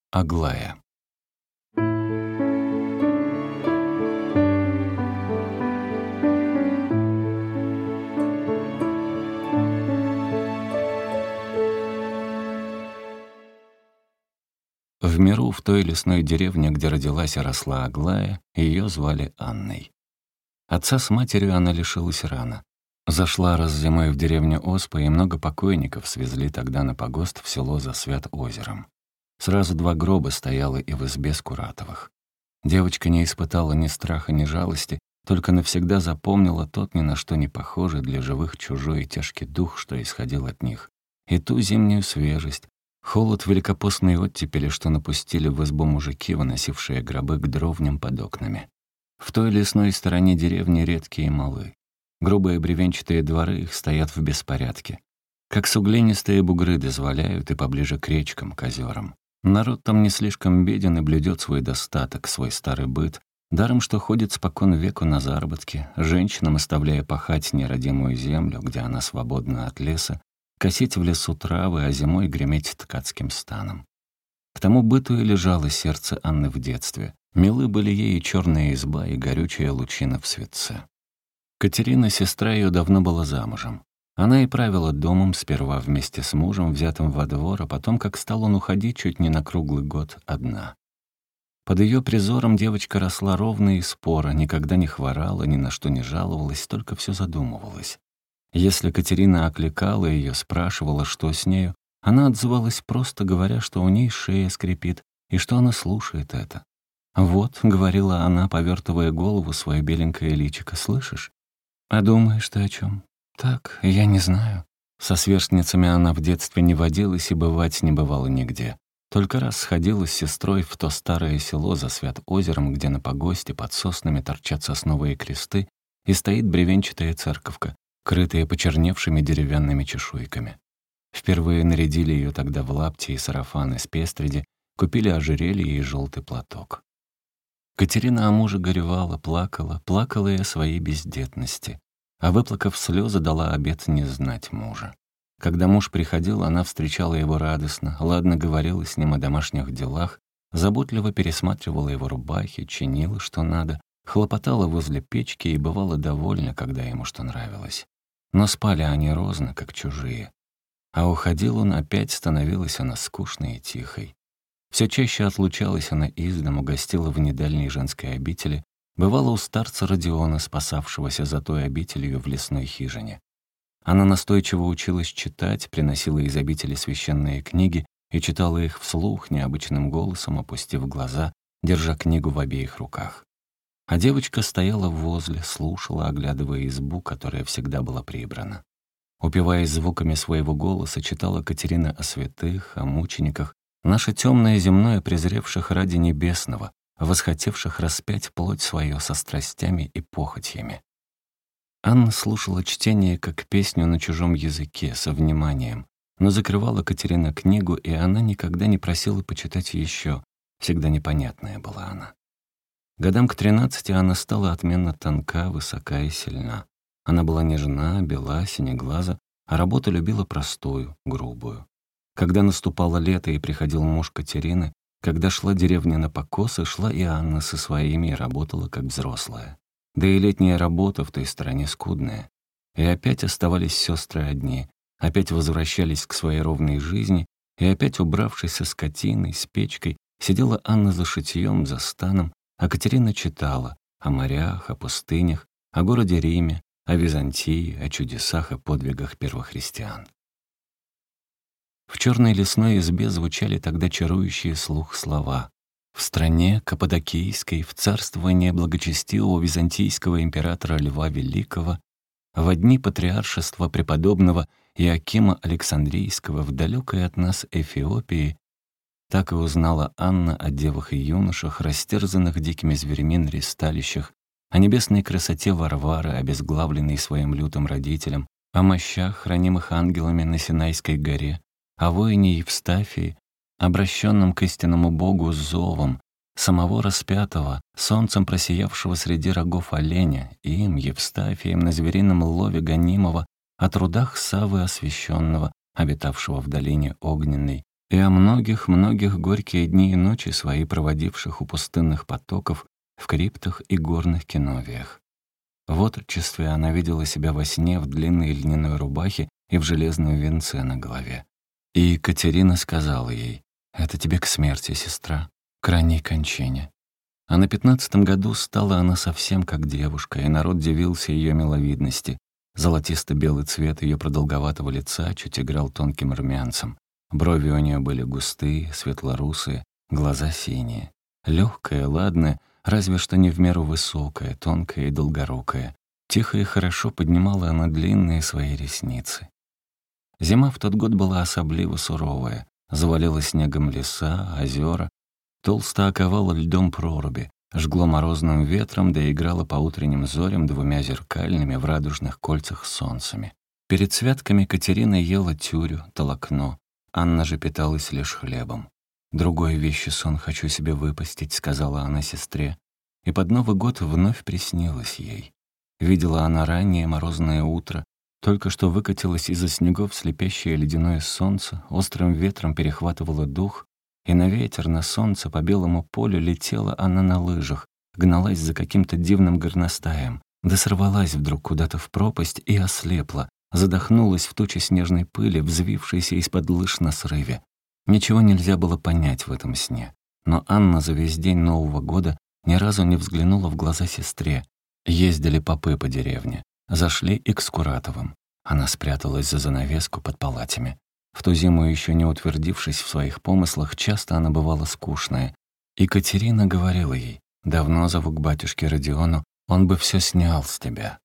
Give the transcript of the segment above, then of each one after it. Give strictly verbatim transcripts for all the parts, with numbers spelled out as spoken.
Аглая. В миру, в той лесной деревне, где родилась и росла Аглая, ее звали Анной. Отца с матерью она лишилась рано. Зашла раз зимой в деревню оспа, и много покойников свезли тогда на погост в село за Свят-озером. Сразу два гроба стояло и в избе Скуратовых. Девочка не испытала ни страха, ни жалости, только навсегда запомнила тот ни на что не похожий для живых чужой и тяжкий дух, что исходил от них, и ту зимнюю свежесть, холод великопостной оттепели, что напустили в избу мужики, выносившие гробы к дровням под окнами. В той лесной стороне деревни редкие и малы. Грубые бревенчатые дворы их стоят в беспорядке. Как суглинистые бугры дозволяют и поближе к речкам, к озерам. Народ там не слишком беден и блюдет свой достаток, свой старый быт, даром что ходит спокон веку на заработки, женщинам оставляя пахать неродимую землю, где она свободна от леса, косить в лесу травы, а зимой греметь ткацким станом. К тому быту и лежало сердце Анны в детстве. Милы были ей и черная изба, и горючая лучина в светце. Катерина, сестра ее, давно была замужем. Она и правила домом, сперва вместе с мужем, взятым во двор, а потом, как стал он уходить, чуть не на круглый год одна. Под ее призором девочка росла ровно и споро, никогда не хворала, ни на что не жаловалась, только все задумывалась. Если Катерина окликала ее, спрашивала, что с нею, она отзывалась просто, говоря, что у ней шея скрипит, и что она слушает это. «Вот», — говорила она, повертывая голову, свое беленькое личико, — «слышишь? А думаешь ты о чем? Так, я не знаю». Со сверстницами она в детстве не водилась и бывать не бывала нигде. Только раз сходила с сестрой в то старое село за Свят-озером, где на погосте под соснами торчат сосновые кресты и стоит бревенчатая церковка, крытая почерневшими деревянными чешуйками. Впервые нарядили ее тогда в лапти и сарафан из пестреди, купили ожерелье и желтый платок. Катерина о муже горевала, плакала, плакала и о своей бездетности, а выплакав слезы, дала обет не знать мужа. Когда муж приходил, она встречала его радостно, ладно говорила с ним о домашних делах, заботливо пересматривала его рубахи, чинила, что надо, хлопотала возле печки и бывала довольна, когда ему что нравилось. Но спали они розно, как чужие. А уходил он, опять становилась она скучной и тихой. Все чаще отлучалась она из дому, гостила в недальней женской обители, бывала у старца Родиона, спасавшегося за той обителью в лесной хижине. Она настойчиво училась читать, приносила из обители священные книги и читала их вслух, необычным голосом, опустив глаза, держа книгу в обеих руках. А девочка стояла возле, слушала, оглядывая избу, которая всегда была прибрана. Упиваясь звуками своего голоса, читала Катерина о святых, о мучениках, наше темное земное презревших ради небесного, восхотевших распять плоть свою со страстями и похотьями. Анна слушала чтение как песню на чужом языке, со вниманием, но закрывала Катерина книгу, и она никогда не просила почитать еще, всегда непонятная была она. Годам к тринадцати она стала отменно тонка, высока и сильна. Она была нежна, бела, синеглаза, а работу любила простую, грубую. Когда наступало лето и приходил муж Катерины, когда шла деревня на покосы, шла и Анна со своими и работала как взрослая. Да и летняя работа в той стороне скудная. И опять оставались сестры одни, опять возвращались к своей ровной жизни, и опять, убравшись со скотиной, с печкой, сидела Анна за шитьем, за станом, а Катерина читала о морях, о пустынях, о городе Риме, о Византии, о чудесах и подвигах первохристиан. В черной лесной избе звучали тогда чарующие слух слова. В стране Каппадокийской, в царствование благочестивого византийского императора Льва Великого, во дни патриаршества преподобного Иоакима Александрийского в далекой от нас Эфиопии, так и узнала Анна о девах и юношах, растерзанных дикими зверьми на ристалищах, о небесной красоте Варвары, обезглавленной своим лютым родителем, о мощах, хранимых ангелами на Синайской горе, о воине Евстафии, обращенном к истинному Богу с зовом, самого распятого, солнцем просиявшего среди рогов оленя, им, Евстафием, на зверином лове гонимого, о трудах Саввы освященного, обитавшего в долине огненной, и о многих-многих горькие дни и ночи свои проводивших у пустынных потоков в криптах и горных киновиях. В отрочестве она видела себя во сне в длинной льняной рубахе и в железном венце на голове. И Екатерина сказала ей: «Это тебе к смерти, сестра, к ранней кончине». А на пятнадцатом году стала она совсем как девушка, и народ дивился ее миловидности. Золотисто-белый цвет ее продолговатого лица чуть играл тонким румянцем. Брови у нее были густые, светлорусые, глаза синие. Легкая, ладная, разве что не в меру высокая, тонкая и долгорукая. Тихо и хорошо поднимала она длинные свои ресницы. Зима в тот год была особливо суровая. Завалила снегом леса, озера, толсто оковала льдом проруби, жгло морозным ветром, да играла по утренним зорям двумя зеркальными в радужных кольцах солнцами. Перед святками Катерина ела тюрю, толокно. Анна же питалась лишь хлебом. «Другой вещи сон хочу себе выпастить», — сказала она сестре. И под Новый год вновь приснилось ей. Видела она раннее морозное утро, только что выкатилось из-за снегов слепящее ледяное солнце, острым ветром перехватывало дух, и на ветер, на солнце, по белому полю летела она на лыжах, гналась за каким-то дивным горностаем, да сорвалась вдруг куда-то в пропасть и ослепла, задохнулась в туче снежной пыли, взвившейся из-под лыж на срыве. Ничего нельзя было понять в этом сне, но Анна за весь день Нового года ни разу не взглянула в глаза сестре. Ездили попы по деревне, зашли и к Скуратовым. Она спряталась за занавеску под палатями. В ту зиму, еще не утвердившись в своих помыслах, часто она бывала скучная. И Катерина говорила ей: «Давно зову к батюшке Родиону, он бы все снял с тебя».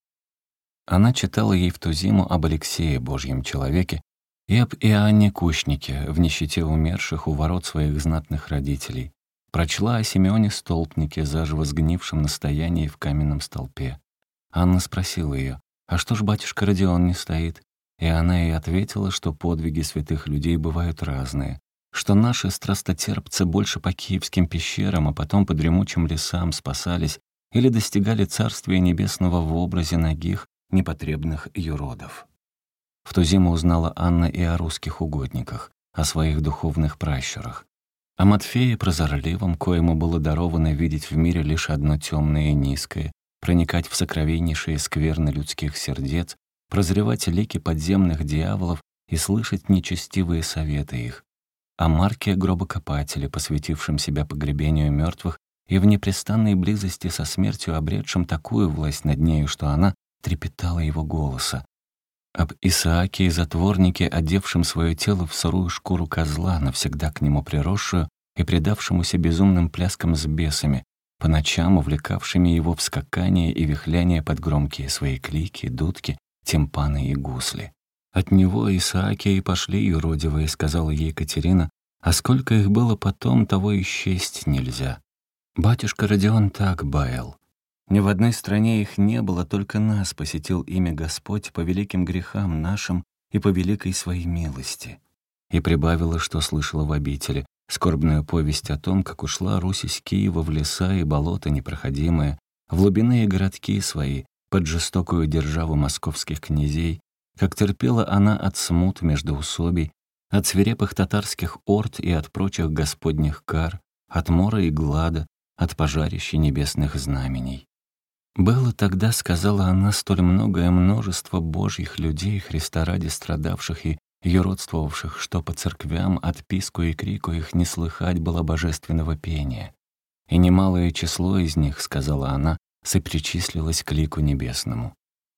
Она читала ей в ту зиму об Алексее, Божьем человеке, и об Иоанне Кущнике, в нищете умерших у ворот своих знатных родителей. Прочла о Симеоне Столпнике, заживо сгнившем на стоянии в каменном столпе. Анна спросила ее: «А что ж батюшка Родион не стоит?» И она ей ответила, что подвиги святых людей бывают разные, что наши страстотерпцы больше по киевским пещерам, а потом по дремучим лесам спасались или достигали Царствия Небесного в образе нагих, непотребных юродов. В ту зиму узнала Анна и о русских угодниках, о своих духовных пращурах, о Матфее Прозорливом, коему было даровано видеть в мире лишь одно темное и низкое, проникать в сокровеннейшие скверны людских сердец, прозревать лики подземных дьяволов и слышать нечестивые советы их, о Марке Гробокопателе, посвятившем себя погребению мертвых и в непрестанной близости со смертью обретшем такую власть над нею, что она трепетала его голоса, об Исааке и затворнике, одевшем свое тело в сырую шкуру козла, навсегда к нему приросшую и предавшемуся безумным пляскам с бесами, по ночам увлекавшими его в скакание и вихляние под громкие свои клики, дудки, тимпаны и гусли. «От него, Исааки, и пошли юродивые», — сказала ей Катерина, «а сколько их было потом, того и счесть нельзя. Батюшка Родион так баял. Ни в одной стране их не было, только нас посетил имя Господь по великим грехам нашим и по великой своей милости». И прибавила, что слышала в обители, скорбную повесть о том, как ушла Русь из Киева в леса и болота непроходимые, в глубинные городки свои, под жестокую державу московских князей, как терпела она от смут междоусобий, от свирепых татарских орд и от прочих господних кар, от мора и глада, от пожарища небесных знамений. «Было тогда, — сказала она, — столь многое множество божьих людей, Христа ради страдавших и юродствовавших, что по церквям от писку и крику их не слыхать было божественного пения. И немалое число из них, — сказала она, — сопричислилось к лику небесному.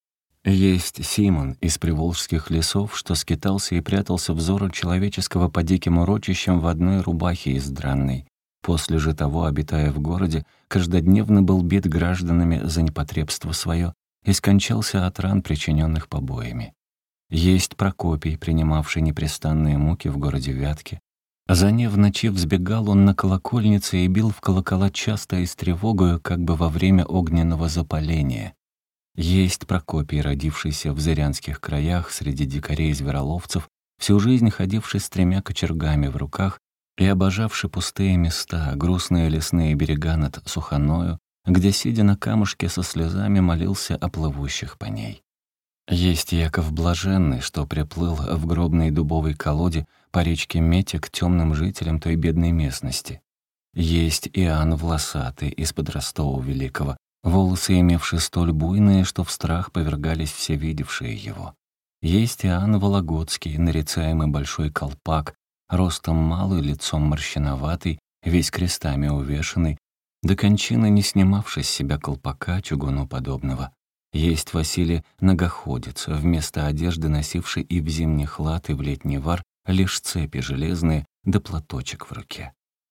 Есть Симон из приволжских лесов, что скитался и прятался взору человеческого по диким урочищам в одной рубахе издранной. После же того, обитая в городе, каждодневно был бит гражданами за непотребство свое и скончался от ран, причиненных побоями. Есть Прокопий, принимавший непрестанные муки в городе Вятке. За не в ночи взбегал он на колокольнице и бил в колокола часто и с тревогою, как бы во время огненного запаления. Есть Прокопий, родившийся в зырянских краях среди дикарей-звероловцев, всю жизнь ходивший с тремя кочергами в руках и обожавший пустые места, грустные лесные берега над Суханою, где, сидя на камушке со слезами, молился о плывущих по ней. Есть Яков Блаженный, что приплыл в гробной дубовой колоде по речке Мете к темным жителям той бедной местности. Есть Иоанн Волосатый из-под Ростова Великого, волосы имевшие столь буйные, что в страх повергались все видевшие его. Есть Иоанн Вологодский, нарицаемый большой колпак, ростом малый, лицом морщиноватый, весь крестами увешанный, до кончины не снимавший с себя колпака чугуну подобного. Есть Василий Ногоходец, вместо одежды носивший и в зимний хлад, и в летний вар лишь цепи железные да платочек в руке.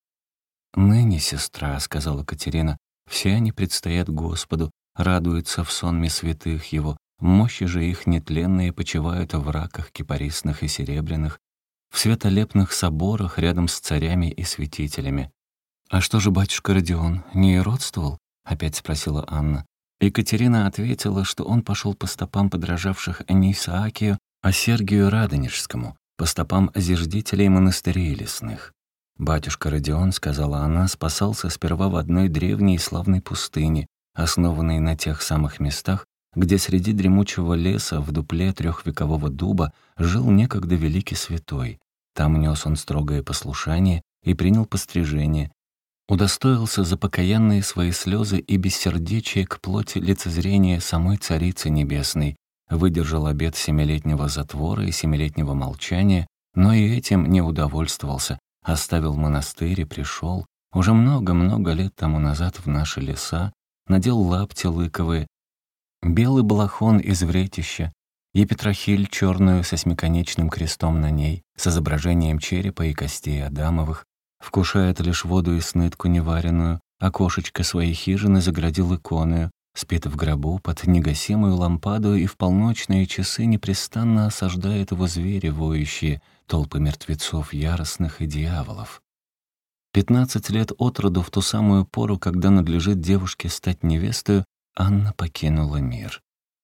«Ныне, сестра, — сказала Катерина, — все они предстоят Господу, радуются в сонме святых Его, мощи же их нетленные почивают в раках кипарисных и серебряных, в светолепных соборах рядом с царями и святителями». «А что же батюшка Родион, не иродствовал?» — опять спросила Анна. Екатерина ответила, что он пошел по стопам подражавших не Исаакию, а Сергию Радонежскому, по стопам зиждителей монастырей лесных. «Батюшка Родион, — сказала она, — спасался сперва в одной древней и славной пустыне, основанной на тех самых местах, где среди дремучего леса в дупле трехвекового дуба жил некогда великий святой. Там нес он строгое послушание и принял пострижение, удостоился за покаянные свои слезы и бессердечие к плоти лицезрения самой Царицы Небесной, выдержал обет семилетнего затвора и семилетнего молчания, но и этим не удовольствовался, оставил монастырь и пришел, уже много-много лет тому назад в наши леса, надел лапти лыковые, белый балахон из вретища и петрохиль черную со смеконечным крестом на ней, с изображением черепа и костей Адамовых, вкушает лишь воду и снытку неваренную, окошечко своей хижины заградил иконою, спит в гробу под негасимую лампаду и в полночные часы непрестанно осаждает его звери воющие, толпы мертвецов яростных и дьяволов. Пятнадцать лет от роду, в ту самую пору, когда надлежит девушке стать невестою, Анна покинула мир.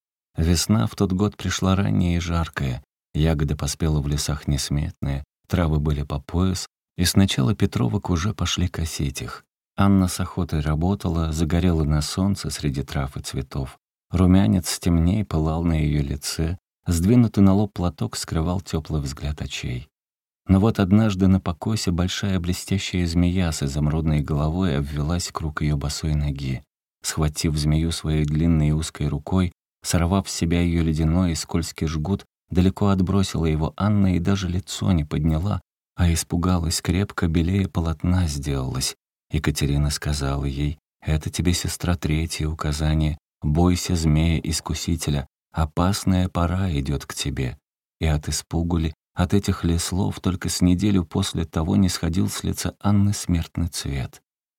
Весна в тот год пришла ранняя и жаркая, ягоды поспела в лесах несметные, травы были по пояс, и сначала Петровок уже пошли косить их. Анна с охотой работала, загорела на солнце среди трав и цветов. Румянец темней пылал на ее лице, сдвинутый на лоб платок скрывал теплый взгляд очей. Но вот однажды на покосе большая блестящая змея с изумрудной головой обвелась круг ее босой ноги. Схватив змею своей длинной и узкой рукой, сорвав с себя ее ледяной и скользкий жгут, далеко отбросила его Анна и даже лицо не подняла, а испугалась, крепко белее полотна сделалась. Екатерина сказала ей: «Это тебе, сестра, третье указание. Бойся змея-искусителя, опасная пора идет к тебе». И от испугу ли, от этих ли слов только с неделю после того не сходил с лица Анны смертный цвет.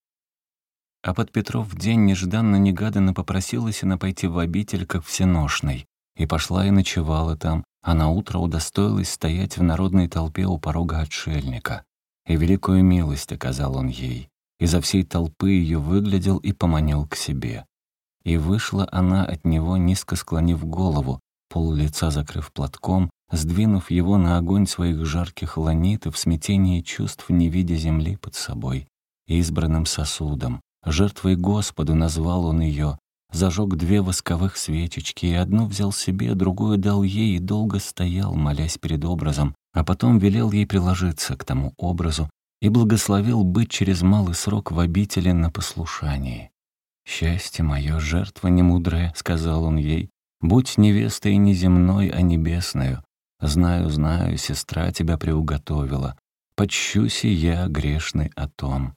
А под Петров день нежданно-негаданно попросилась она пойти в обитель, как всеношной, и пошла и ночевала там, а наутро удостоилась стоять в народной толпе у порога отшельника. И великую милость оказал он ей. Изо всей толпы ее выглядел и поманил к себе. И вышла она от него, низко склонив голову, пол лица закрыв платком, сдвинув его на огонь своих жарких ланит и в смятении чувств, не видя земли под собой. Избранным сосудом, жертвой Господу назвал он ее, зажег две восковых свечечки, и одну взял себе, другую дал ей, и долго стоял, молясь перед образом, а потом велел ей приложиться к тому образу и благословил быть через малый срок в обители на послушании. «Счастье мое, жертва немудрая», — сказал он ей, «будь невестой не земной, а небесною. Знаю, знаю, сестра тебя приуготовила. Почщуся я грешный о том».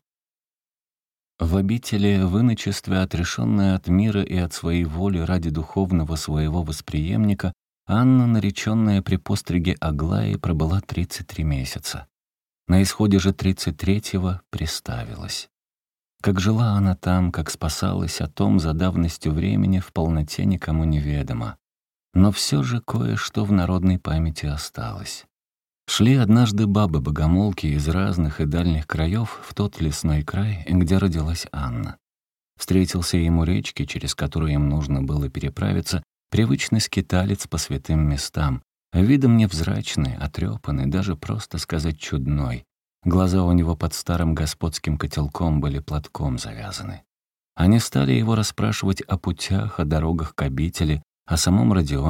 В обители, в иночестве, отрешенная от мира и от своей воли ради духовного своего восприемника, Анна, нареченная при постриге Аглаи, пробыла тридцать три месяца. На исходе же тридцать третьего приставилась. Как жила она там, как спасалась, о том за давностью времени в полноте никому неведомо. Но все же кое-что в народной памяти осталось. Шли однажды бабы-богомолки из разных и дальних краев в тот лесной край, где родилась Анна. Встретился им у речки, через которую им нужно было переправиться, привычный скиталец по святым местам, видом невзрачный, отрёпанный, даже просто сказать чудной. Глаза у него под старым господским котелком были платком завязаны. Они стали его расспрашивать о путях, о дорогах к обители, о самом Родионе,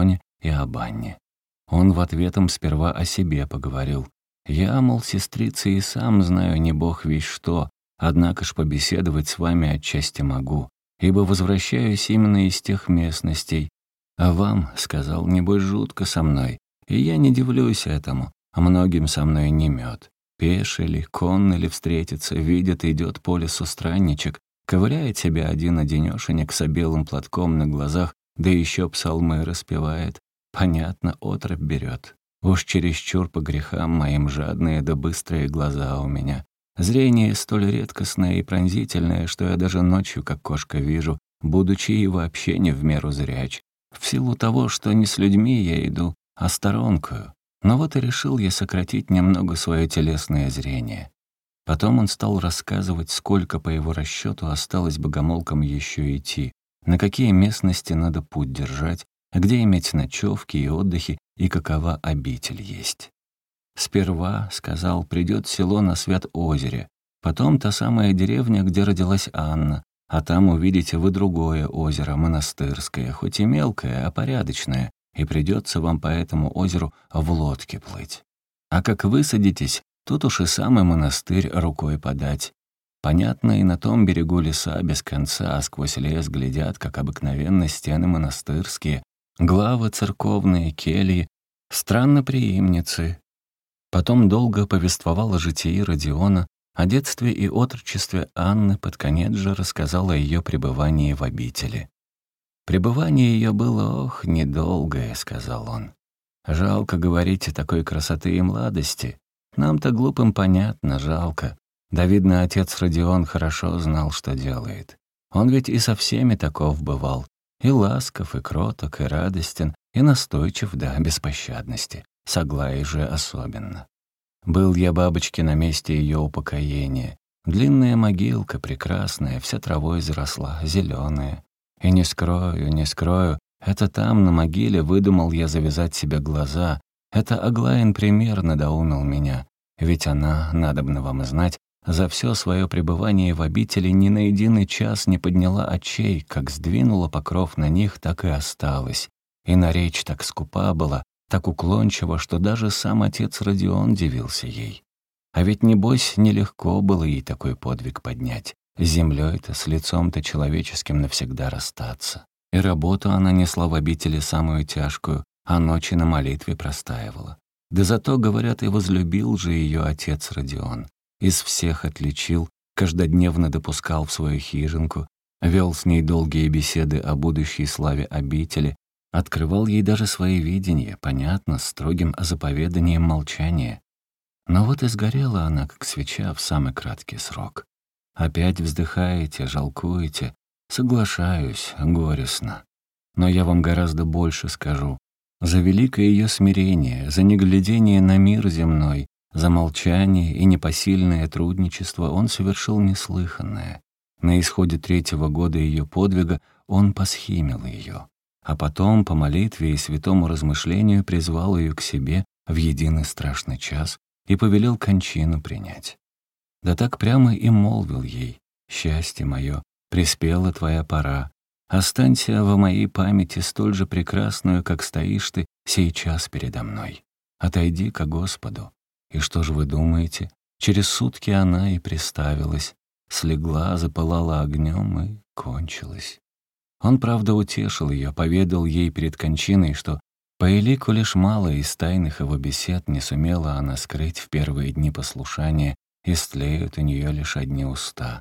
и об Анне. Он в ответом сперва о себе поговорил. «Я, мол, сестрица, и сам знаю не бог весть что, однако ж побеседовать с вами отчасти могу, ибо возвращаюсь именно из тех местностей. А вам, — сказал, — небось жутко со мной, и я не дивлюсь этому, а многим со мной не мед. Пеший ли, конный ли встретится, видит, идет по лесу странничек, ковыряет себя один-одинёшенек с белым платком на глазах, да еще псалмы распевает. Понятно, отрыбь берет. Уж чересчур по грехам моим жадные да быстрые глаза у меня. Зрение столь редкостное и пронзительное, что я даже ночью, как кошка, вижу, будучи и вообще не в меру зряч. В силу того, что не с людьми я иду, а сторонкою. Но вот и решил я сократить немного свое телесное зрение». Потом он стал рассказывать, сколько, по его расчету, осталось богомолкам еще идти, на какие местности надо путь держать, где иметь ночевки и отдыхи, и какова обитель есть. «Сперва, — сказал, — придет село на Свят-озере, потом та самая деревня, где родилась Анна, а там увидите вы другое озеро, монастырское, хоть и мелкое, а порядочное, и придется вам по этому озеру в лодке плыть. А как высадитесь, тут уж и самый монастырь рукой подать. Понятно, и на том берегу леса без конца, а сквозь лес глядят, как обыкновенно, стены монастырские, главы церковные, кельи, странноприимницы». Потом долго повествовал о житии Родиона, о детстве и отрочестве Анны, под конец же рассказал о ее пребывании в обители. «Пребывание ее было, ох, недолгое», — сказал он. «Жалко, говорите, такой красоты и младости. Нам-то глупым понятно, жалко. Да, видно, отец Родион хорошо знал, что делает. Он ведь и со всеми таков бывал. И ласков, и кроток, и радостен, и настойчив до беспощадности. С Аглаей же особенно. Был я бабочке на месте ее упокоения. Длинная могилка, прекрасная, вся травой заросла, зеленая. И не скрою, не скрою, это там, на могиле, выдумал я завязать себе глаза. Это Аглаин пример надоумил меня. Ведь она, надобно вам знать, за все свое пребывание в обители ни на единый час не подняла очей, как сдвинула покров на них, так и осталась. И на речь так скупа была, так уклончиво, что даже сам отец Родион дивился ей. А ведь, небось, нелегко было ей такой подвиг поднять. С землей-то, с лицом-то человеческим навсегда расстаться. И работу она несла в обители самую тяжкую, а ночи на молитве простаивала. Да зато, говорят, и возлюбил же ее отец Родион. Из всех отличил, каждодневно допускал в свою хижинку, вел с ней долгие беседы о будущей славе обители, открывал ей даже свои видения, понятно, с строгим заповеданием молчания. Но вот и сгорела она, как свеча, в самый краткий срок. Опять вздыхаете, жалкуете. Соглашаюсь, горестно. Но я вам гораздо больше скажу. За великое ее смирение, за неглядение на мир земной, за молчание и непосильное трудничество он совершил неслыханное. На исходе третьего года ее подвига он посхимил ее, а потом по молитве и святому размышлению призвал ее к себе в единый страшный час и повелел кончину принять. Да так прямо и молвил ей: «Счастье мое, приспела твоя пора. Останься во моей памяти столь же прекрасную, как стоишь ты сейчас передо мной. Отойди ко Господу». И что же вы думаете? Через сутки она и приставилась, слегла, запылала огнем и кончилась. Он, правда, утешил ее, поведал ей перед кончиной, что по элику лишь мало из тайных его бесед не сумела она скрыть в первые дни послушания, и стлеют у нее лишь одни уста.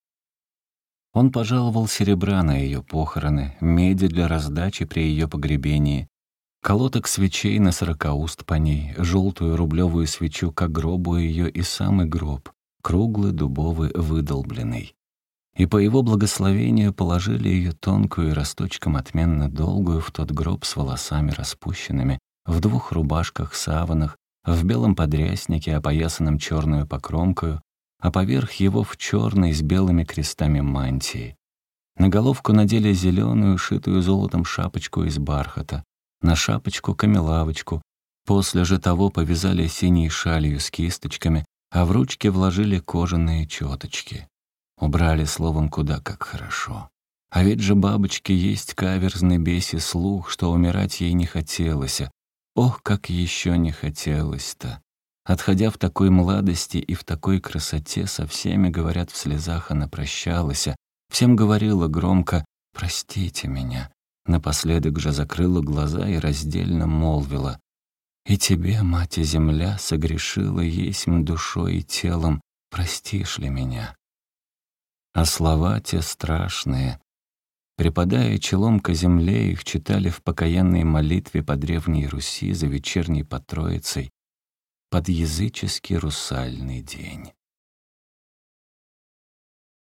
Он пожаловал серебра на ее похороны, меди для раздачи при ее погребении, колоток свечей на сорокауст по ней, желтую рублевую свечу к гробу ее и самый гроб, круглый, дубовый, выдолбленный. И по его благословению положили ее тонкую и росточком отменно долгую в тот гроб с волосами распущенными, в двух рубашках-саванах, в белом подряснике, опоясанном черную покромкою, а поверх его в черной с белыми крестами мантии. На головку надели зеленую, шитую золотом шапочку из бархата, на шапочку камелавочку, после же того повязали синей шалью с кисточками, а в ручки вложили кожаные четочки. Убрали, словом, куда как хорошо. А ведь же бабочке есть каверзный беси слух, что умирать ей не хотелось. Ох, как еще не хотелось-то! Отходя в такой младости и в такой красоте, со всеми, говорят, в слезах она прощалась, всем говорила громко «Простите меня». Напоследок же закрыла глаза и раздельно молвила: «И тебе, мать и земля, согрешила есмь душой и телом, простишь ли меня?» А слова те страшные, припадая челом ко земле, их читали в покаянной молитве по Древней Руси за вечерней Потроицей под языческий русальный день.